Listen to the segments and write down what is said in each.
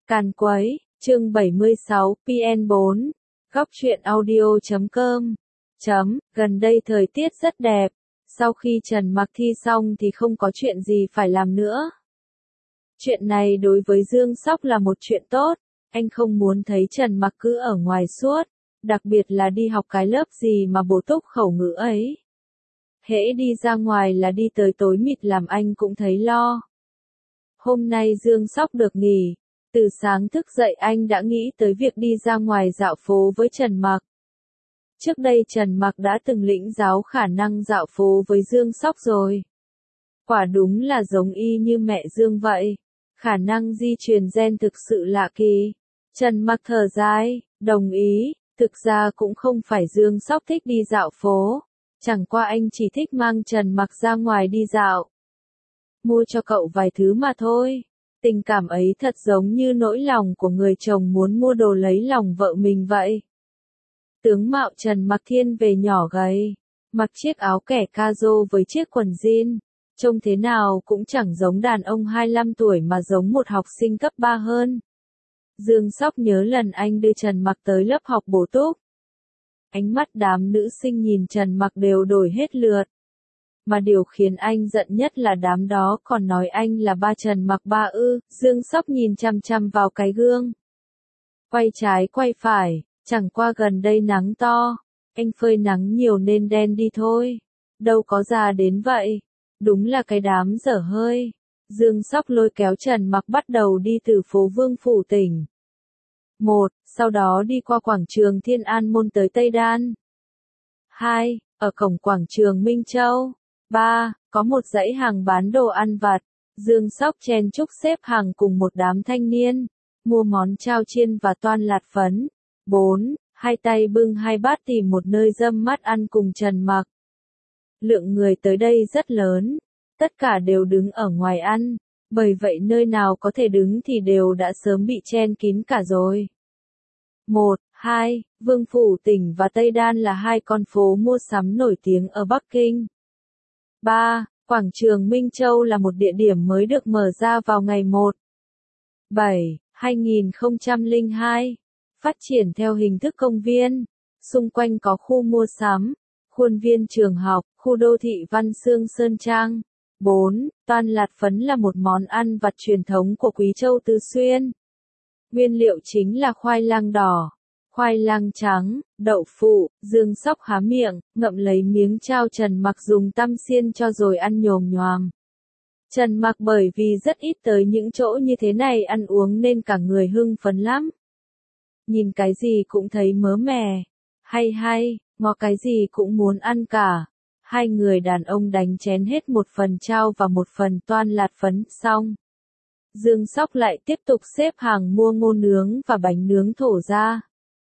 Càn quấy, chương 76, PN4, góc truyện audio.com. Gần đây thời tiết rất đẹp, sau khi Trần Mặc thi xong thì không có chuyện gì phải làm nữa. Chuyện này đối với Dương Sóc là một chuyện tốt, anh không muốn thấy Trần Mặc cứ ở ngoài suốt, đặc biệt là đi học cái lớp gì mà bổ túc khẩu ngữ ấy. Hễ đi ra ngoài là đi tới tối mịt làm anh cũng thấy lo. Hôm nay Dương Sóc được nghỉ, từ sáng thức dậy anh đã nghĩ tới việc đi ra ngoài dạo phố với Trần Mặc. Trước đây Trần Mặc đã từng lĩnh giáo khả năng dạo phố với Dương Sóc rồi. Quả đúng là giống y như mẹ Dương vậy, khả năng di truyền gen thực sự lạ kỳ. Trần Mặc thở dài, đồng ý, thực ra cũng không phải Dương Sóc thích đi dạo phố, chẳng qua anh chỉ thích mang Trần Mặc ra ngoài đi dạo. Mua cho cậu vài thứ mà thôi. Tình cảm ấy thật giống như nỗi lòng của người chồng muốn mua đồ lấy lòng vợ mình vậy. Tướng mạo Trần Mặc thiên về nhỏ gầy, mặc chiếc áo kẻ ca-rô với chiếc quần jean, trông thế nào cũng chẳng giống đàn ông 25 tuổi mà giống một học sinh cấp 3 hơn. Dương Sóc nhớ lần anh đưa Trần Mặc tới lớp học bổ túc. Ánh mắt đám nữ sinh nhìn Trần Mặc đều đổi hết lượt. Mà điều khiến anh giận nhất là đám đó còn nói anh là ba Trần Mặc ba ư. Dương Sóc nhìn chằm chằm vào cái gương. Quay trái quay phải, chẳng qua gần đây nắng to, anh phơi nắng nhiều nên đen đi thôi. Đâu có già đến vậy, đúng là cái đám dở hơi. Dương Sóc lôi kéo Trần Mặc bắt đầu đi từ phố Vương Phủ tỉnh 1, sau đó đi qua quảng trường Thiên An Môn tới Tây Đan. 2, ở cổng quảng trường Minh Châu. 3, có một dãy hàng bán đồ ăn vặt. Dương Sóc chen chúc xếp hàng cùng một đám thanh niên, mua món chao chiên và toan lạt phấn. 4, hai tay bưng hai bát tìm một nơi râm mát ăn cùng Trần Mặc. Lượng người tới đây rất lớn, tất cả đều đứng ở ngoài ăn, bởi vậy nơi nào có thể đứng thì đều đã sớm bị chen kín cả rồi. 1, 2, Vương Phủ tỉnh và Tây Đan là hai con phố mua sắm nổi tiếng ở Bắc Kinh. 3. Quảng trường Minh Châu là một địa điểm mới được mở ra vào ngày 1/7/2002, phát triển theo hình thức công viên, xung quanh có khu mua sắm, khuôn viên trường học, khu đô thị Văn Xương Sơn Trang. 4. Toan lạt phấn là một món ăn vặt truyền thống của Quý Châu Tứ Xuyên. Nguyên liệu chính là khoai lang đỏ, khoai lang trắng, đậu phụ. Dương Sóc há miệng, ngậm lấy miếng chao Trần Mặc dùng tăm xiên cho rồi ăn nhồm nhoàm. Trần Mặc bởi vì rất ít tới những chỗ như thế này ăn uống nên cả người hưng phấn lắm. Nhìn cái gì cũng thấy mớ mè, hay, ngó cái gì cũng muốn ăn cả. Hai người đàn ông đánh chén hết một phần chao và một phần toan lạt phấn xong. Dương Sóc lại tiếp tục xếp hàng mua ngô nướng và bánh nướng thổ ra.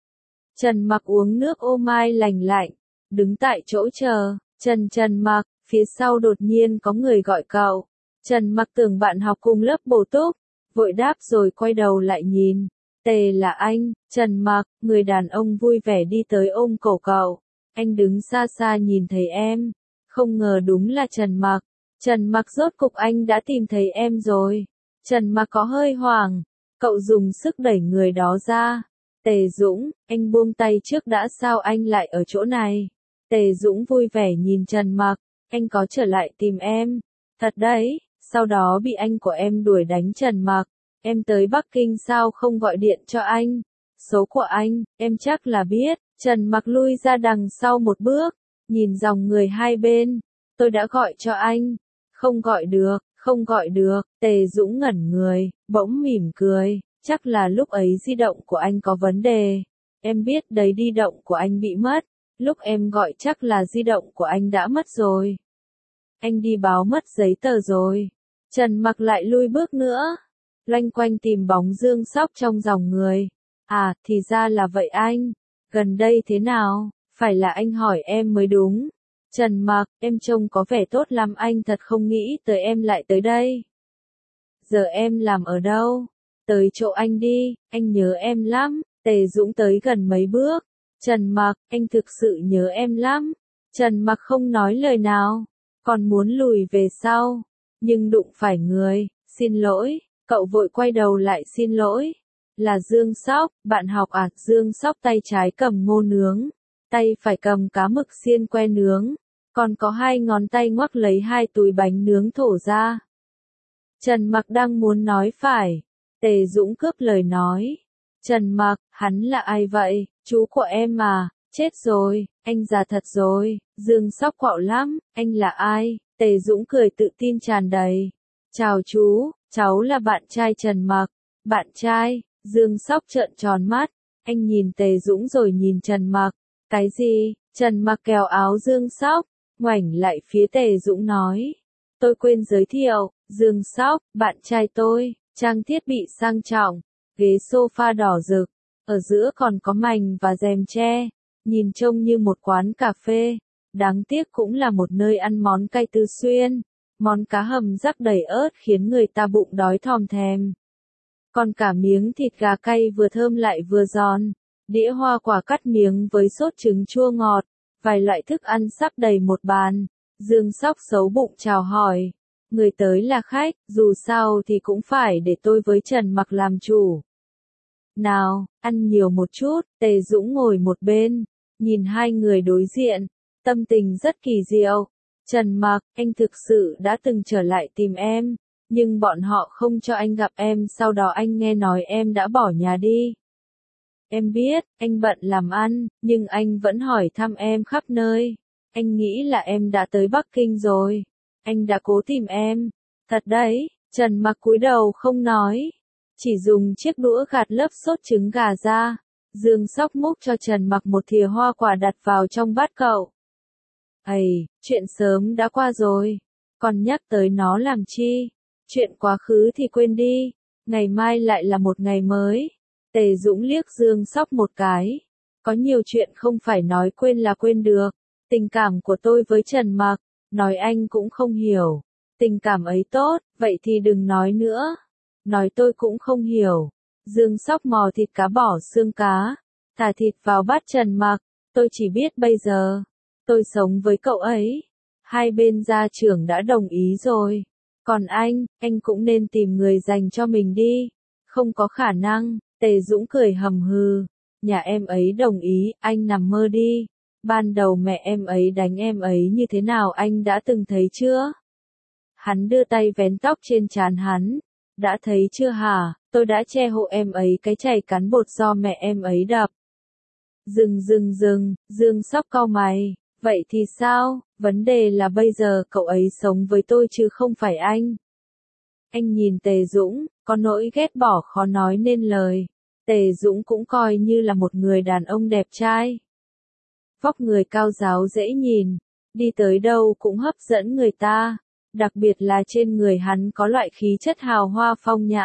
Trần Mặc uống nước ô mai lành lạnh, đứng tại chỗ chờ. Trần Mặc, phía sau đột nhiên có người gọi cậu. Trần Mặc tưởng bạn học cùng lớp bổ túc, vội đáp rồi quay đầu lại nhìn. Tề là anh. Trần Mặc, người đàn ông vui vẻ đi tới ôm cổ cậu. Anh đứng xa xa nhìn thấy em. Không ngờ đúng là Trần Mặc. Trần Mặc rốt cục anh đã tìm thấy em rồi. Trần Mặc có hơi hoảng. Cậu dùng sức đẩy người đó ra. Tề Dũng, anh buông tay trước đã, sao anh lại ở chỗ này? Tề Dũng vui vẻ nhìn Trần Mặc. Anh có trở lại tìm em. Thật đấy, sau đó bị anh của em đuổi đánh. Trần Mặc, em tới Bắc Kinh sao không gọi điện cho anh? Số của anh, em chắc là biết. Trần Mặc lui ra đằng sau một bước, nhìn dòng người hai bên. Tôi đã gọi cho anh. Không gọi được. Tề Dũng ngẩn người, bỗng mỉm cười. Chắc là lúc ấy di động của anh có vấn đề. Em biết đấy, di động của anh bị mất. Lúc em gọi chắc là di động của anh đã mất rồi. Anh đi báo mất giấy tờ rồi. Trần Mặc lại lui bước nữa, loanh quanh tìm bóng Dương Sóc trong dòng người. À, thì ra là vậy anh. Gần đây thế nào? Phải là anh hỏi em mới đúng. Trần Mặc, em trông có vẻ tốt lắm, anh thật không nghĩ tới em lại tới đây. Giờ em làm ở đâu? Tới chỗ anh đi, anh nhớ em lắm. Tề Dũng tới gần mấy bước. Trần Mặc, anh thực sự nhớ em lắm. Trần Mặc không nói lời nào, còn muốn lùi về sau, nhưng đụng phải người. Xin lỗi, cậu vội quay đầu lại xin lỗi. Là Dương Sóc, bạn học à? Dương Sóc tay trái cầm ngô nướng, tay phải cầm cá mực xiên que nướng, còn có hai ngón tay ngoắc lấy hai túi bánh nướng thổ ra. Trần Mặc đang muốn nói phải, Tề Dũng cướp lời nói. Trần Mặc, hắn là ai vậy? Chú của em mà, chết rồi, anh già thật rồi. Dương Sóc quạo lắm, anh là ai? Tề Dũng cười tự tin tràn đầy. Chào chú, cháu là bạn trai Trần Mặc. Bạn trai? Dương Sóc trợn tròn mắt, anh nhìn Tề Dũng rồi nhìn Trần Mặc. Cái gì? Trần Mặc kéo áo Dương Sóc, ngoảnh lại phía Tề Dũng nói. Tôi quên giới thiệu, Dương Sóc, bạn trai tôi, trang thiết bị sang trọng, ghế sofa đỏ rực, ở giữa còn có mành và rèm tre, nhìn trông như một quán cà phê, đáng tiếc cũng là một nơi ăn món cay Tư Xuyên, món cá hầm rắc đầy ớt khiến người ta bụng đói thòm thèm. Còn cả miếng thịt gà cay vừa thơm lại vừa giòn, đĩa hoa quả cắt miếng với sốt trứng chua ngọt, vài loại thức ăn sắp đầy một bàn. Dương Sóc xấu bụng chào hỏi, người tới là khách, dù sao thì cũng phải để tôi với Trần Mặc làm chủ. Nào, ăn nhiều một chút. Tề Dũng ngồi một bên, nhìn hai người đối diện, tâm tình rất kỳ diệu. Trần Mặc, anh thực sự đã từng trở lại tìm em, nhưng bọn họ không cho anh gặp em, sau đó anh nghe nói em đã bỏ nhà đi. Em biết, anh bận làm ăn, nhưng anh vẫn hỏi thăm em khắp nơi. Anh nghĩ là em đã tới Bắc Kinh rồi. Anh đã cố tìm em. Thật đấy, Trần Mặc cúi đầu không nói. Chỉ dùng chiếc đũa gạt lớp sốt trứng gà ra. Dương Sóc múc cho Trần Mặc một thìa hoa quả đặt vào trong bát cậu. Ây, chuyện sớm đã qua rồi. Còn nhắc tới nó làm chi? Chuyện quá khứ thì quên đi. Ngày mai lại là một ngày mới. Tề Dũng liếc Dương Sóc một cái. Có nhiều chuyện không phải nói quên là quên được. Tình cảm của tôi với Trần Mặc, nói anh cũng không hiểu. Tình cảm ấy tốt, vậy thì đừng nói nữa. Nói tôi cũng không hiểu. Dương Sóc mò thịt cá bỏ xương cá, thả thịt vào bát Trần Mặc. Tôi chỉ biết bây giờ, tôi sống với cậu ấy. Hai bên gia trưởng đã đồng ý rồi. Còn anh cũng nên tìm người dành cho mình đi. Không có khả năng, Tề Dũng cười hầm hừ. Nhà em ấy đồng ý, anh nằm mơ đi. Ban đầu mẹ em ấy đánh em ấy như thế nào anh đã từng thấy chưa? Hắn đưa tay vén tóc trên trán hắn. Đã thấy chưa hả? Tôi đã che hộ em ấy cái chày cắn bột do mẹ em ấy đập. Dừng, Dương Sóc cau mày. Vậy thì sao? Vấn đề là bây giờ cậu ấy sống với tôi chứ không phải anh. Anh nhìn Tề Dũng, có nỗi ghét bỏ khó nói nên lời. Tề Dũng cũng coi như là một người đàn ông đẹp trai. Vóc người cao ráo dễ nhìn, đi tới đâu cũng hấp dẫn người ta, đặc biệt là trên người hắn có loại khí chất hào hoa phong nhã.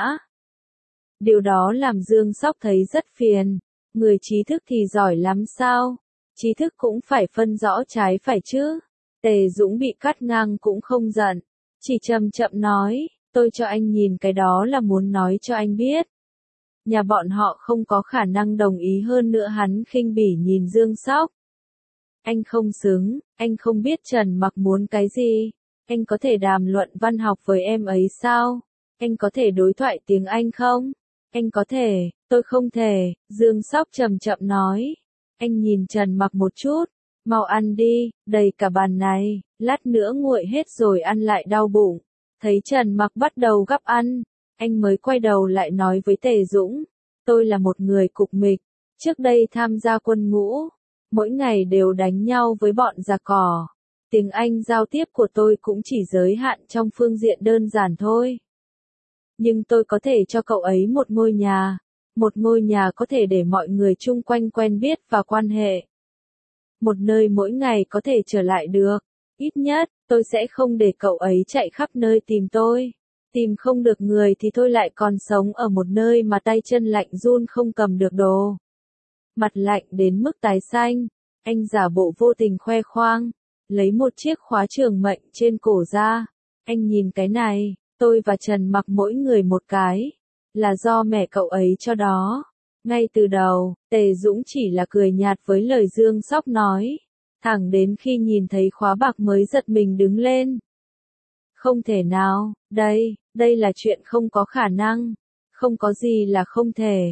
Điều đó làm Dương Sóc thấy rất phiền, người trí thức thì giỏi lắm sao? Trí thức cũng phải phân rõ trái phải chứ. Tề Dũng bị cắt ngang cũng không giận, chỉ chậm chậm nói, tôi cho anh nhìn cái đó là muốn nói cho anh biết. Nhà bọn họ không có khả năng đồng ý, hơn nữa hắn khinh bỉ nhìn Dương Sóc. Anh không xứng, anh không biết Trần Mặc muốn cái gì. Anh có thể đàm luận văn học với em ấy sao? Anh có thể đối thoại tiếng Anh không? Anh có thể, tôi không thể, Dương Sóc chậm chậm nói. Anh nhìn Trần Mặc một chút, mau ăn đi, đầy cả bàn này, lát nữa nguội hết rồi ăn lại đau bụng. Thấy Trần Mặc bắt đầu gắp ăn, anh mới quay đầu lại nói với Tề Dũng. Tôi là một người cục mịch, trước đây tham gia quân ngũ. Mỗi ngày đều đánh nhau với bọn giặc cỏ. Tiếng Anh giao tiếp của tôi cũng chỉ giới hạn trong phương diện đơn giản thôi. Nhưng tôi có thể cho cậu ấy một ngôi nhà. Một ngôi nhà có thể để mọi người chung quanh quen biết và quan hệ. Một nơi mỗi ngày có thể trở lại được. Ít nhất, tôi sẽ không để cậu ấy chạy khắp nơi tìm tôi. Tìm không được người thì tôi lại còn sống ở một nơi mà tay chân lạnh run không cầm được đồ. Mặt lạnh đến mức tái xanh, anh giả bộ vô tình khoe khoang, lấy một chiếc khóa trường mệnh trên cổ ra. Anh nhìn cái này, tôi và Trần Mặc mỗi người một cái, là do mẹ cậu ấy cho đó. Ngay từ đầu, Tề Dũng chỉ là cười nhạt với lời Dương Sóc nói, thẳng đến khi nhìn thấy khóa bạc mới giật mình đứng lên. Không thể nào, đây là chuyện không có khả năng, không có gì là không thể.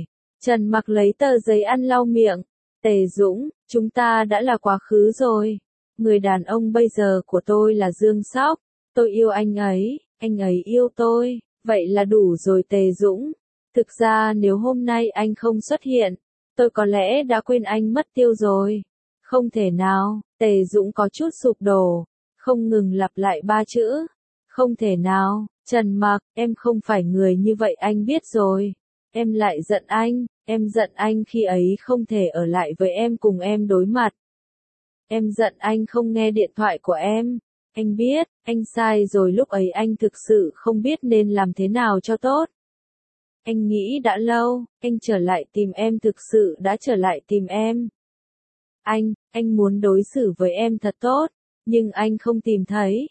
Trần Mặc lấy tờ giấy ăn lau miệng. Tề Dũng, chúng ta đã là quá khứ rồi. Người đàn ông bây giờ của tôi là Dương Sóc. Tôi yêu anh ấy yêu tôi. Vậy là đủ rồi Tề Dũng. Thực ra nếu hôm nay anh không xuất hiện, tôi có lẽ đã quên anh mất tiêu rồi. Không thể nào, Tề Dũng có chút sụp đổ, không ngừng lặp lại ba chữ. Không thể nào, Trần Mặc, em không phải người như vậy anh biết rồi. Em lại giận anh, em giận anh khi ấy không thể ở lại với em cùng em đối mặt. Em giận anh không nghe điện thoại của em. Anh biết, anh sai rồi lúc ấy anh thực sự không biết nên làm thế nào cho tốt. Anh nghĩ đã lâu, anh trở lại tìm em thực sự đã trở lại tìm em. Anh muốn đối xử với em thật tốt, nhưng anh không tìm thấy.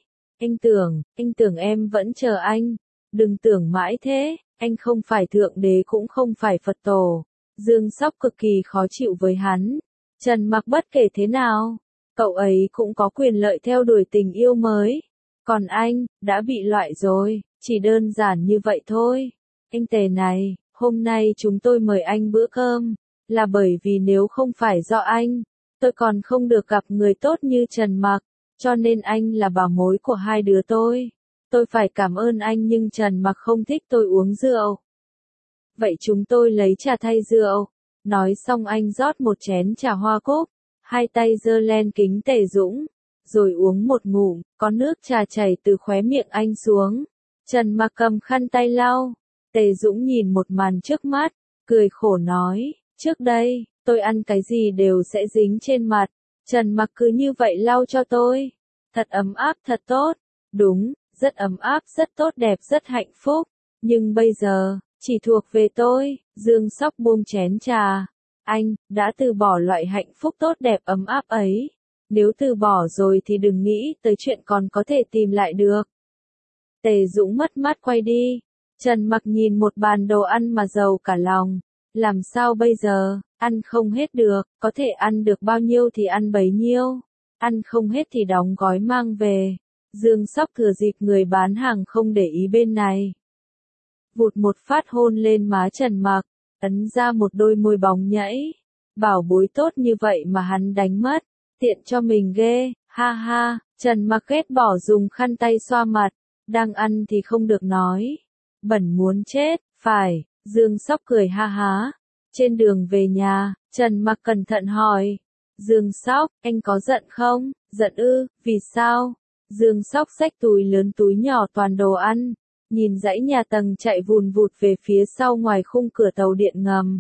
Anh tưởng em vẫn chờ anh. Đừng tưởng mãi thế, anh không phải Thượng Đế cũng không phải Phật Tổ. Dương Sóc cực kỳ khó chịu với hắn. Trần Mặc bất kể thế nào, cậu ấy cũng có quyền lợi theo đuổi tình yêu mới. Còn anh, đã bị loại rồi, chỉ đơn giản như vậy thôi. Anh Tề này, hôm nay chúng tôi mời anh bữa cơm, là bởi vì nếu không phải do anh, tôi còn không được gặp người tốt như Trần Mặc, cho nên anh là bảo mối của hai đứa tôi. Tôi phải cảm ơn anh nhưng Trần Mặc không thích tôi uống rượu. Vậy chúng tôi lấy trà thay rượu. Nói xong anh rót một chén trà hoa cúc, hai tay giơ lên kính Tề Dũng, rồi uống một ngụm, có nước trà chảy từ khóe miệng anh xuống. Trần Mặc cầm khăn tay lau. Tề Dũng nhìn một màn trước mắt, cười khổ nói, trước đây, tôi ăn cái gì đều sẽ dính trên mặt. Trần Mặc cứ như vậy lau cho tôi. Thật ấm áp thật tốt. Đúng, rất ấm áp rất tốt đẹp rất hạnh phúc. Nhưng bây giờ, chỉ thuộc về tôi. Dương Sóc buông chén trà. Anh, đã từ bỏ loại hạnh phúc tốt đẹp ấm áp ấy. Nếu từ bỏ rồi thì đừng nghĩ tới chuyện còn có thể tìm lại được. Tề Dũng mất mát quay đi. Trần Mặc nhìn một bàn đồ ăn mà giàu cả lòng. Làm sao bây giờ, ăn không hết được, có thể ăn được bao nhiêu thì ăn bấy nhiêu. Ăn không hết thì đóng gói mang về. Dương Sóc thừa dịp người bán hàng không để ý bên này. Vụt một phát hôn lên má Trần Mặc, ấn ra một đôi môi bóng nhảy. Bảo bối tốt như vậy mà hắn đánh mất, tiện cho mình ghê, ha ha. Trần Mặc ghét bỏ dùng khăn tay xoa mặt, đang ăn thì không được nói. Bẩn muốn chết, phải, Dương Sóc cười ha há. Trên đường về nhà, Trần Mặc cẩn thận hỏi. Dương Sóc, anh có giận không? Giận ư, vì sao? Dương Sóc xách túi lớn túi nhỏ toàn đồ ăn, nhìn dãy nhà tầng chạy vùn vụt về phía sau ngoài khung cửa tàu điện ngầm.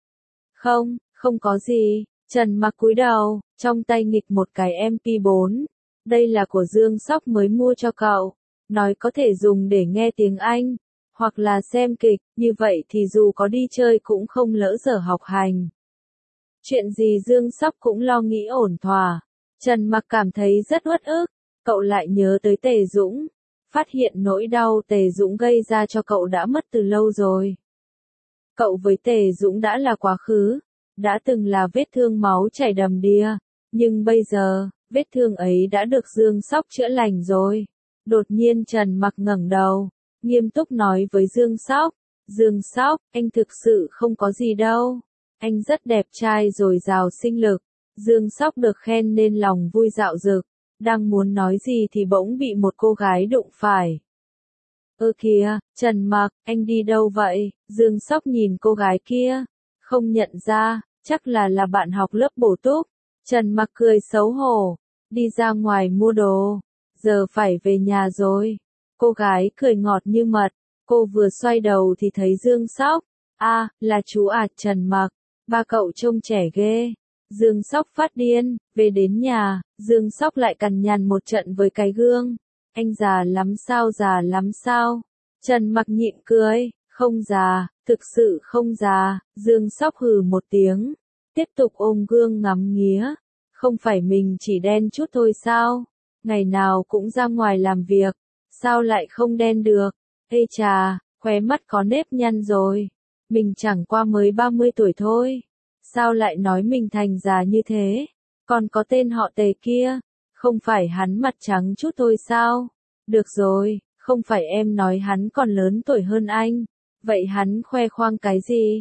Không có gì. Trần Mặc cúi đầu, trong tay nghịch một cái MP4. Đây là của Dương Sóc mới mua cho cậu. Nói có thể dùng để nghe tiếng Anh, hoặc là xem kịch, như vậy thì dù có đi chơi cũng không lỡ giờ học hành. Chuyện gì Dương Sóc cũng lo nghĩ ổn thỏa. Trần Mặc cảm thấy rất uất ức, cậu lại nhớ tới Tề Dũng. Phát hiện nỗi đau Tề Dũng gây ra cho cậu đã mất từ lâu rồi. Cậu với Tề Dũng đã là quá khứ, đã từng là vết thương máu chảy đầm đìa, nhưng bây giờ, vết thương ấy đã được Dương Sóc chữa lành rồi. Đột nhiên Trần Mặc ngẩng đầu, nghiêm túc nói với Dương Sóc, Dương Sóc, anh thực sự không có gì đâu. Anh rất đẹp trai dồi dào sinh lực. Dương Sóc được khen nên lòng vui dạo dực, đang muốn nói gì thì bỗng bị một cô gái đụng phải. Ơ kìa, Trần Mặc, anh đi đâu vậy? Dương Sóc nhìn cô gái kia, không nhận ra, chắc là bạn học lớp bổ túc. Trần Mặc cười xấu hổ, đi ra ngoài mua đồ, giờ phải về nhà rồi. Cô gái cười ngọt như mật, cô vừa xoay đầu thì thấy Dương Sóc. À, là chú à, Trần Mặc, ba cậu trông trẻ ghê. Dương Sóc phát điên, về đến nhà, Dương Sóc lại cằn nhằn một trận với cái gương. Anh già lắm sao? Trần Mặc nhịn cười, không già, thực sự không già. Dương Sóc hừ một tiếng, tiếp tục ôm gương ngắm nghía. Không phải mình chỉ đen chút thôi sao? Ngày nào cũng ra ngoài làm việc, sao lại không đen được? Ê chà, khóe mắt có nếp nhăn rồi. Mình chẳng qua mới 30 tuổi thôi. Sao lại nói mình thành già như thế? Còn có tên họ Tề kia, không phải hắn mặt trắng chút thôi sao? Được rồi, không phải em nói hắn còn lớn tuổi hơn anh. Vậy hắn khoe khoang cái gì?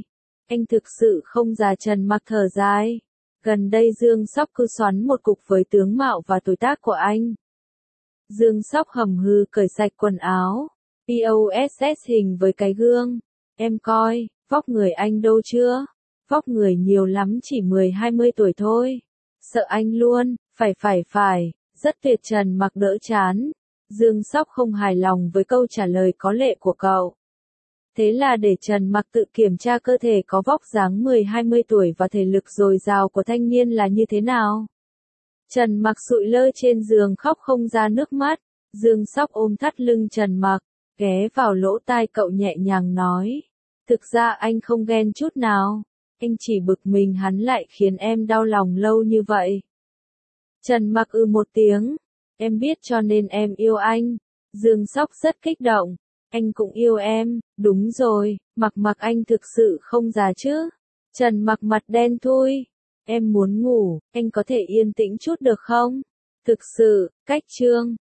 Anh thực sự không già. Trần Mặc thở dài. Gần đây Dương Sóc cứ xoắn một cục với tướng mạo và tuổi tác của anh. Dương Sóc hầm hừ cởi sạch quần áo. POSS hình với cái gương. Em coi, vóc người anh đâu chưa? Vóc người nhiều lắm chỉ 10-20 tuổi thôi. Sợ anh luôn, phải. Rất tuyệt. Trần Mặc đỡ chán. Dương Sóc không hài lòng với câu trả lời có lệ của cậu. Thế là để Trần Mặc tự kiểm tra cơ thể có vóc dáng 10-20 tuổi và thể lực dồi dào của thanh niên là như thế nào. Trần Mặc sụi lơ trên giường khóc không ra nước mắt. Dương Sóc ôm thắt lưng Trần Mặc, ghé vào lỗ tai cậu nhẹ nhàng nói. Thực ra anh không ghen chút nào. Anh chỉ bực mình hắn lại khiến em đau lòng lâu như vậy. Trần Mặc một tiếng. Em biết cho nên em yêu anh. Dương Sóc rất kích động. Anh cũng yêu em, đúng rồi, Mặc anh thực sự không già chứ. Trần Mặc mặt đen thui. Em muốn ngủ, anh có thể yên tĩnh chút được không? Thực sự, cách chương.